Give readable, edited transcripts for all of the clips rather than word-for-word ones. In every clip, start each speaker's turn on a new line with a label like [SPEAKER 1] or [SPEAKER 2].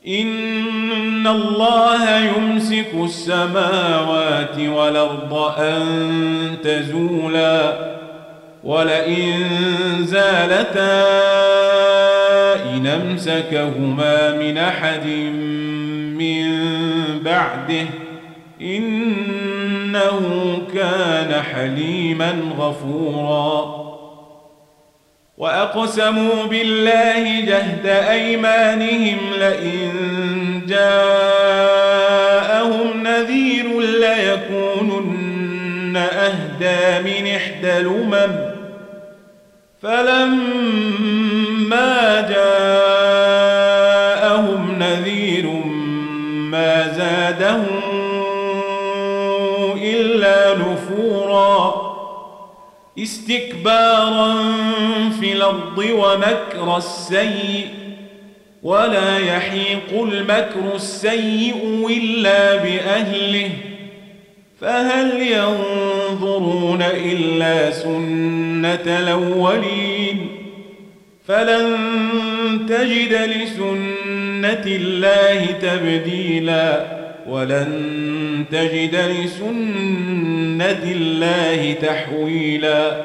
[SPEAKER 1] إن الله يمسك السماوات والأرض أن تزولا ولئن زالتا إن أمسكهما من أحد من بعده إنه كان حليما غفورا وأقسموا بالله جهد أيمانهم لئن جاءهم نذير ليكونن أهدى من إحدى الأمم فلما جاءهم نذير ما زادهم إلا نفورا استكبارا في الأرض ومكر السيء ولا يحيق المكر السيء إلا بأهله فهل ينظرون إلا سنة الأولين فلن تجد لسنة الله تبديلا ولن تجد لسنة الله تحويلا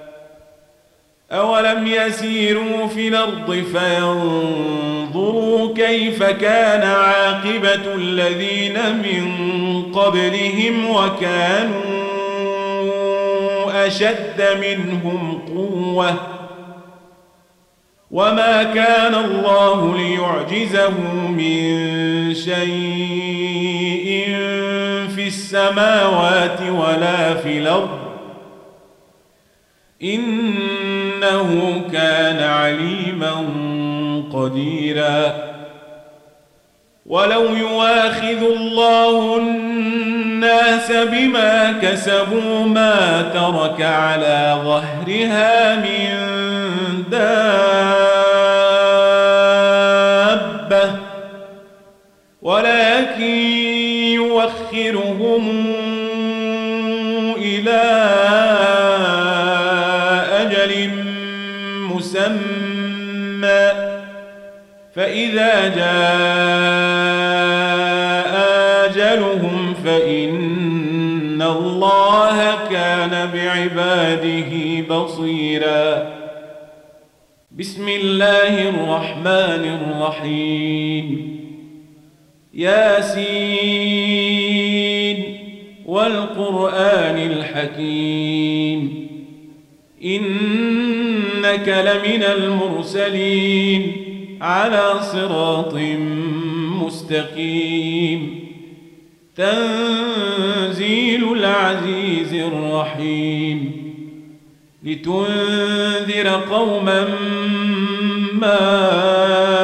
[SPEAKER 1] أولم يسيروا في الأرض فينظروا كيف كان عاقبة الذين من قبلهم وكانوا أشد منهم قوة وما كان الله ليعجزه من شيء في السماوات ولا في الأرض إنه كان عليما قديرا ولو يواخذ الله الناس بما كسبوا ما ترك على ظهرها من دابة ولكن يوخرهم إلى أجل مسمى فإذا جاء أجلهم فإن الله كان بعباده بصيرا بسم الله الرحمن الرحيم ياسين والقرآن الحكيم إنك لمن المرسلين على صراط مستقيم تنزيل العزيز الرحيم لتنذر قوما ما